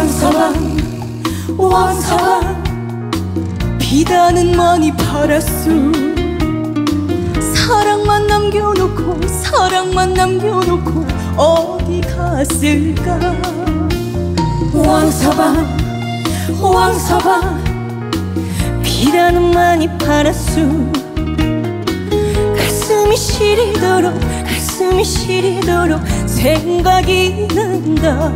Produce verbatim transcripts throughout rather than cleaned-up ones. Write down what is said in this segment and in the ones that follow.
왕서방 왕서방 비단은 많이 팔았수. 사랑만 남겨놓고 사랑만 남겨놓고 어디 갔을까. 왕서방 왕서방 비단은 많이 팔았수. 가슴이 시리도록 가슴이 시리도록 생각이 난다.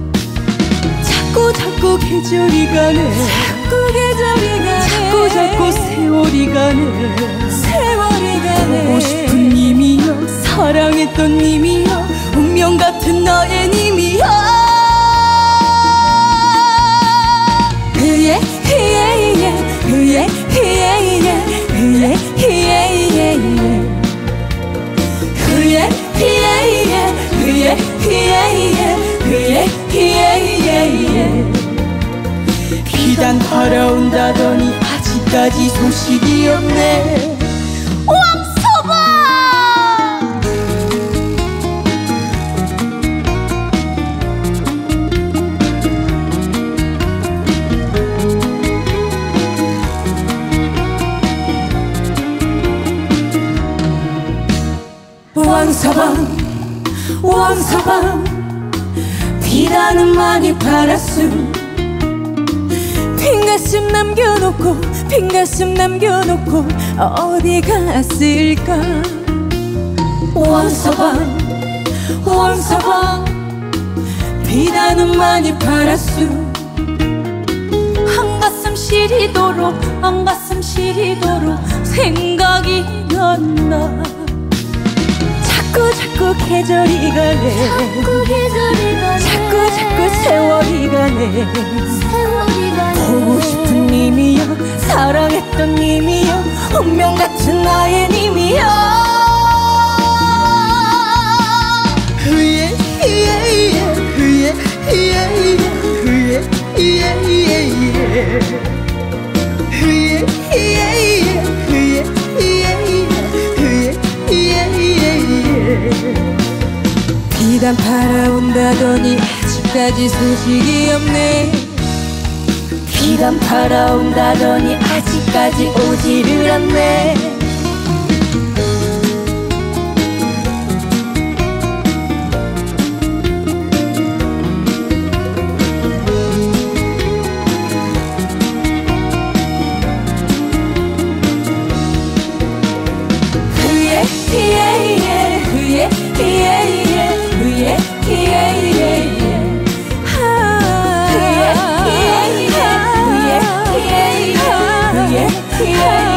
자꾸 자꾸 계절이 가네. 자꾸 계절이 가네. 자꾸 자꾸 세월이 가네. 세월이 가네. 보고 싶은 님이여 사랑했던 님이여 운명 같은 나의 님이여. 흐예 흐예예 흐예 흐예예 흐예 흐예예 흐예 흐예예 흐예 흐예예 흐예 흐예예. 비단 팔아온다더니 아직까지 소식이 없네. 왕서방 왕서방 왕서방 비단은 많이 팔았수. 빈 가슴 남겨놓고 빈 가슴 남겨놓고 어디 갔을까. 왕서방 왕서방 비단은 많이 팔았수. 한가슴 시리도록 한가슴 시리도록 생각이 났나. 자꾸 자꾸 계절이 가네. 자꾸 계절이 가네. 자꾸 자꾸 세월이 가네. 세월이 가네. 보고 싶은 님이여 사랑했던 님이여 운명 같은 나의 님이여. 흐예 흐예 흐예 흐예 흐예 흐예 흐예 흐예 흐예 흐예 비단 팔아온다더니 아직까지 소식이 없네. 비단 팔아온다더니 아직까지 오지를 않네. 흐예 흐예 흐예 흐예 yeah.